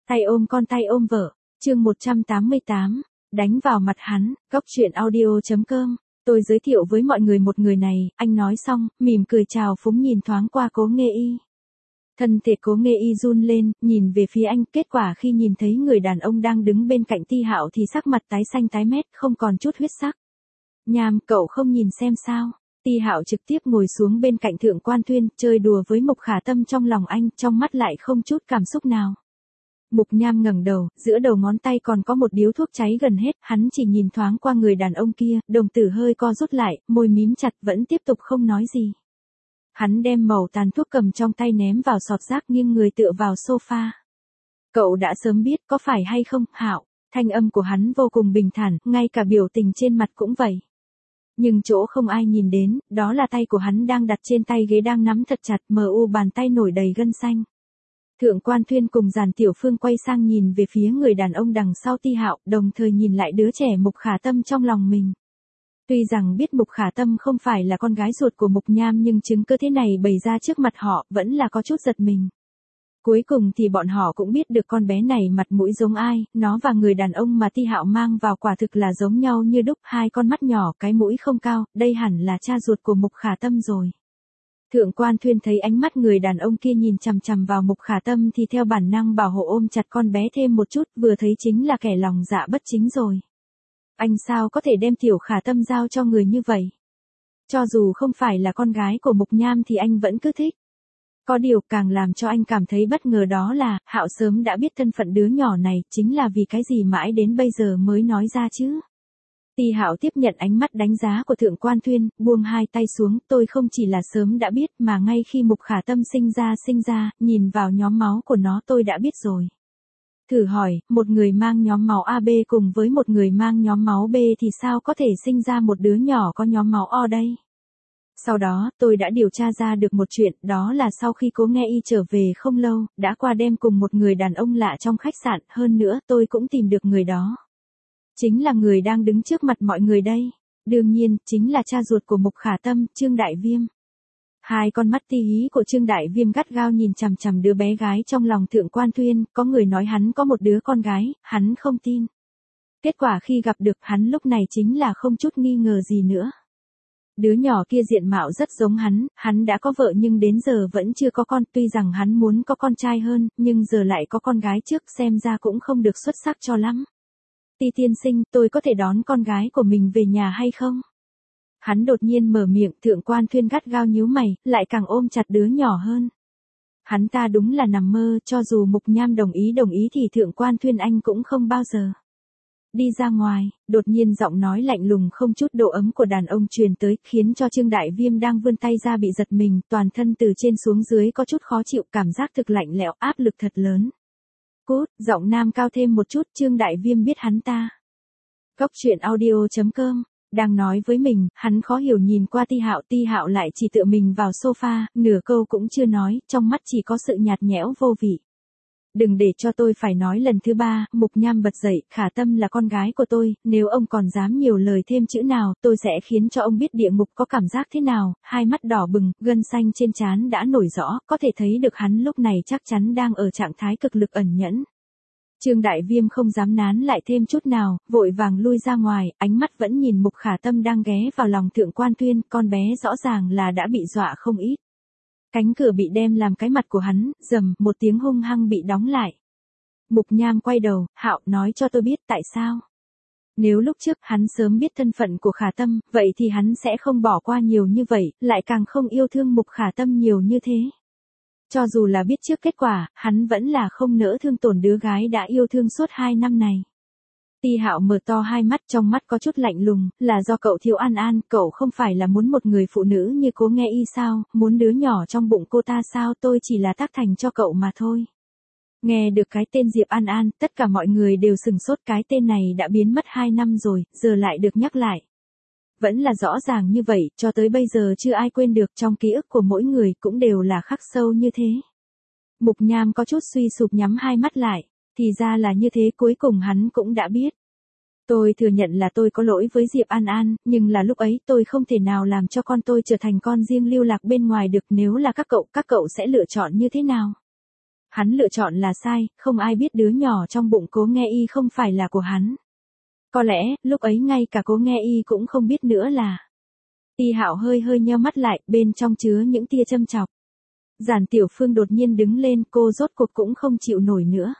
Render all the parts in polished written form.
Tay ôm con tay ôm vợ, chương 188, đánh vào mặt hắn, góc truyện audio.com. Tôi giới thiệu với mọi người một người này, anh nói xong, mỉm cười chào phúng nhìn thoáng qua Cố Nghê Y. Thân thể Cố Nghê Y run lên, nhìn về phía anh, kết quả khi nhìn thấy người đàn ông đang đứng bên cạnh Ti Hạo thì sắc mặt tái xanh tái mét, không còn chút huyết sắc. Nham, cậu không nhìn xem sao? Ti Hạo trực tiếp ngồi xuống bên cạnh Thượng Quan Thuyên, chơi đùa với Mục Khả Tâm trong lòng anh, trong mắt lại không chút cảm xúc nào. Mục Nham ngẩng đầu, giữa đầu ngón tay còn có một điếu thuốc cháy gần hết, hắn chỉ nhìn thoáng qua người đàn ông kia, đồng tử hơi co rút lại, môi mím chặt vẫn tiếp tục không nói gì. Hắn đem mẩu tàn thuốc cầm trong tay ném vào sọt rác nghiêng người tựa vào sofa. Cậu đã sớm biết có phải hay không, Hạo? Thanh âm của hắn vô cùng bình thản, ngay cả biểu tình trên mặt cũng vậy. Nhưng chỗ không ai nhìn đến, đó là tay của hắn đang đặt trên tay ghế đang nắm thật chặt, mờ u bàn tay nổi đầy gân xanh. Thượng Quan Thuyên cùng Giản Tiểu Phương quay sang nhìn về phía người đàn ông đằng sau Ti Hạo, đồng thời nhìn lại đứa trẻ Mục Khả Tâm trong lòng mình. Tuy rằng biết Mục Khả Tâm không phải là con gái ruột của Mục Nham nhưng chứng cứ thế này bày ra trước mặt họ vẫn là có chút giật mình. Cuối cùng thì bọn họ cũng biết được con bé này mặt mũi giống ai, nó và người đàn ông mà Ti Hạo mang vào quả thực là giống nhau như đúc, hai con mắt nhỏ, cái mũi không cao, đây hẳn là cha ruột của Mục Khả Tâm rồi. Thượng Quan Thuyên thấy ánh mắt người đàn ông kia nhìn chằm chằm vào Mục Khả Tâm thì theo bản năng bảo hộ ôm chặt con bé thêm một chút, vừa thấy chính là kẻ lòng dạ bất chính rồi. Anh sao có thể đem Tiểu Khả Tâm giao cho người như vậy? Cho dù không phải là con gái của Mục Nham thì anh vẫn cứ thích. Có điều càng làm cho anh cảm thấy bất ngờ đó là, Hạo sớm đã biết thân phận đứa nhỏ này, chính là vì cái gì mãi đến bây giờ mới nói ra chứ. Ti Hạo tiếp nhận ánh mắt đánh giá của Thượng Quan Thuyên, buông hai tay xuống, tôi không chỉ là sớm đã biết mà ngay khi Mục Khả Tâm sinh ra, nhìn vào nhóm máu của nó tôi đã biết rồi. Thử hỏi, một người mang nhóm máu AB cùng với một người mang nhóm máu B thì sao có thể sinh ra một đứa nhỏ có nhóm máu O đây? Sau đó, tôi đã điều tra ra được một chuyện, đó là sau khi Cố Nghê Y trở về không lâu, đã qua đêm cùng một người đàn ông lạ trong khách sạn, hơn nữa tôi cũng tìm được người đó. Chính là người đang đứng trước mặt mọi người đây. Đương nhiên, chính là cha ruột của Mục Khả Tâm, Trương Đại Viêm. Hai con mắt ti hí của Trương Đại Viêm gắt gao nhìn chằm chằm đứa bé gái trong lòng Thượng Quan Thuyên, có người nói hắn có một đứa con gái, hắn không tin. Kết quả khi gặp được hắn lúc này chính là không chút nghi ngờ gì nữa. Đứa nhỏ kia diện mạo rất giống hắn đã có vợ nhưng đến giờ vẫn chưa có con, tuy rằng hắn muốn có con trai hơn, nhưng giờ lại có con gái trước xem ra cũng không được xuất sắc cho lắm. Ti tiên sinh, tôi có thể đón con gái của mình về nhà hay không? Hắn đột nhiên mở miệng, Thượng Quan Thuyên gắt gao nhíu mày, lại càng ôm chặt đứa nhỏ hơn. Hắn ta đúng là nằm mơ, cho dù Mục Nham đồng ý thì Thượng Quan Thuyên anh cũng không bao giờ. Đi ra ngoài, đột nhiên giọng nói lạnh lùng không chút độ ấm của đàn ông truyền tới, khiến cho Trương Đại Viêm đang vươn tay ra bị giật mình, toàn thân từ trên xuống dưới có chút khó chịu, cảm giác thực lạnh lẽo, áp lực thật lớn. Cút, giọng nam cao thêm một chút, Trương Đại Viêm biết hắn ta. Góc truyện audio.com, đang nói với mình, hắn khó hiểu nhìn qua Ti Hạo lại chỉ tựa mình vào sofa, nửa câu cũng chưa nói, trong mắt chỉ có sự nhạt nhẽo vô vị. Đừng để cho tôi phải nói lần thứ ba, Mục Nham bật dậy, Khả Tâm là con gái của tôi, nếu ông còn dám nhiều lời thêm chữ nào, tôi sẽ khiến cho ông biết địa ngục có cảm giác thế nào, hai mắt đỏ bừng, gân xanh trên trán đã nổi rõ, có thể thấy được hắn lúc này chắc chắn đang ở trạng thái cực lực ẩn nhẫn. Trương Đại Viêm không dám nán lại thêm chút nào, vội vàng lui ra ngoài, ánh mắt vẫn nhìn Mục Khả Tâm đang ghé vào lòng Thượng Quan Thuyên, con bé rõ ràng là đã bị dọa không ít. Cánh cửa bị đem làm cái mặt của hắn, rầm, một tiếng hung hăng bị đóng lại. Mục Nham quay đầu, Hạo nói cho tôi biết tại sao. Nếu lúc trước hắn sớm biết thân phận của Khả Tâm, vậy thì hắn sẽ không bỏ qua nhiều như vậy, lại càng không yêu thương Mục Khả Tâm nhiều như thế. Cho dù là biết trước kết quả, hắn vẫn là không nỡ thương tổn đứa gái đã yêu thương suốt 2 năm này. Ti Hạo mở to hai mắt, trong mắt có chút lạnh lùng, là do cậu thiếu An, cậu không phải là muốn một người phụ nữ như Cố Nghê Y sao, muốn đứa nhỏ trong bụng cô ta sao, tôi chỉ là tác thành cho cậu mà thôi. Nghe được cái tên Diệp An, tất cả mọi người đều sừng sốt, cái tên này đã biến mất 2 năm rồi, giờ lại được nhắc lại. Vẫn là rõ ràng như vậy, cho tới bây giờ chưa ai quên được, trong ký ức của mỗi người cũng đều là khắc sâu như thế. Mục Nham có chút suy sụp nhắm hai mắt lại, thì ra là như thế, cuối cùng hắn cũng đã biết. Tôi thừa nhận là tôi có lỗi với Diệp An, nhưng là lúc ấy tôi không thể nào làm cho con tôi trở thành con riêng lưu lạc bên ngoài được, nếu là các cậu sẽ lựa chọn như thế nào? Hắn lựa chọn là sai, không ai biết đứa nhỏ trong bụng Cố Nghe Y không phải là của hắn. Có lẽ, lúc ấy ngay cả Cố Nghe Y cũng không biết nữa là. Ti Hạo hơi hơi nheo mắt lại, bên trong chứa những tia châm chọc. Giản Tiểu Phương đột nhiên đứng lên, cô rốt cuộc cũng không chịu nổi nữa.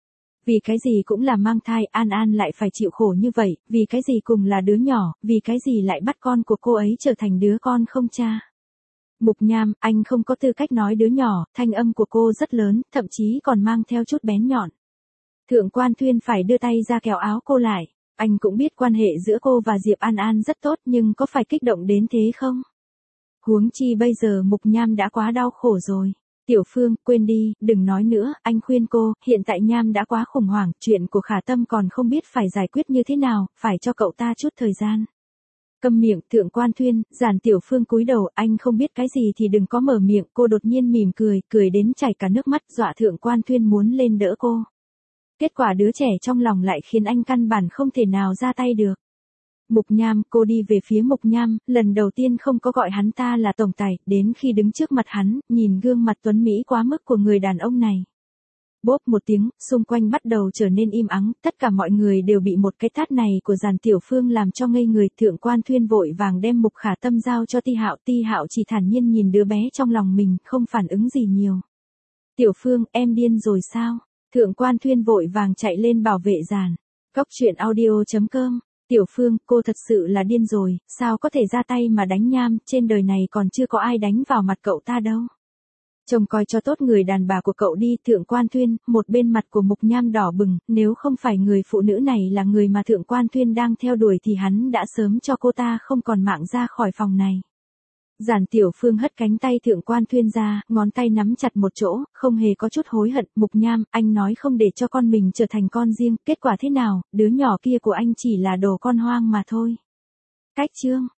Vì cái gì cũng là mang thai, An An lại phải chịu khổ như vậy, vì cái gì cùng là đứa nhỏ, vì cái gì lại bắt con của cô ấy trở thành đứa con không cha. Mục Nham, anh không có tư cách nói đứa nhỏ, thanh âm của cô rất lớn, thậm chí còn mang theo chút bén nhọn. Thượng Quan Thuyên phải đưa tay ra kéo áo cô lại. Anh cũng biết quan hệ giữa cô và Diệp An An rất tốt nhưng có phải kích động đến thế không? Huống chi bây giờ Mục Nham đã quá đau khổ rồi. Tiểu Phương, quên đi, đừng nói nữa, anh khuyên cô, hiện tại Nham đã quá khủng hoảng, chuyện của Khả Tâm còn không biết phải giải quyết như thế nào, phải cho cậu ta chút thời gian. Câm miệng, Thượng Quan Thuyên, Giản Tiểu Phương cúi đầu, anh không biết cái gì thì đừng có mở miệng, cô đột nhiên mỉm cười, cười đến chảy cả nước mắt, dọa Thượng Quan Thuyên muốn lên đỡ cô. Kết quả đứa trẻ trong lòng lại khiến anh căn bản không thể nào ra tay được. Mục Nham, cô đi về phía Mục Nham, lần đầu tiên không có gọi hắn ta là tổng tài, đến khi đứng trước mặt hắn, nhìn gương mặt tuấn mỹ quá mức của người đàn ông này. Bốp một tiếng, xung quanh bắt đầu trở nên im ắng, tất cả mọi người đều bị một cái tát này của Giản Tiểu Phương làm cho ngây người. Thượng Quan Thuyên vội vàng đem Mục Khả Tâm giao cho Ti Hạo chỉ thản nhiên nhìn đứa bé trong lòng mình, không phản ứng gì nhiều. Tiểu Phương, em điên rồi sao? Thượng Quan Thuyên vội vàng chạy lên bảo vệ Giản. Góc truyện audio.com. Tiểu Phương, cô thật sự là điên rồi, sao có thể ra tay mà đánh Nham, trên đời này còn chưa có ai đánh vào mặt cậu ta đâu. Trông coi cho tốt người đàn bà của cậu đi. Thượng Quan Thuyên, một bên mặt của Mục Nham đỏ bừng, nếu không phải người phụ nữ này là người mà Thượng Quan Thuyên đang theo đuổi thì hắn đã sớm cho cô ta không còn mạng ra khỏi phòng này. Giản Tiểu Phương hất cánh tay Thượng Quan Thuyên ra, ngón tay nắm chặt một chỗ, không hề có chút hối hận. Mục Nham, anh nói không để cho con mình trở thành con riêng, kết quả thế nào, đứa nhỏ kia của anh chỉ là đồ con hoang mà thôi. Cách chương.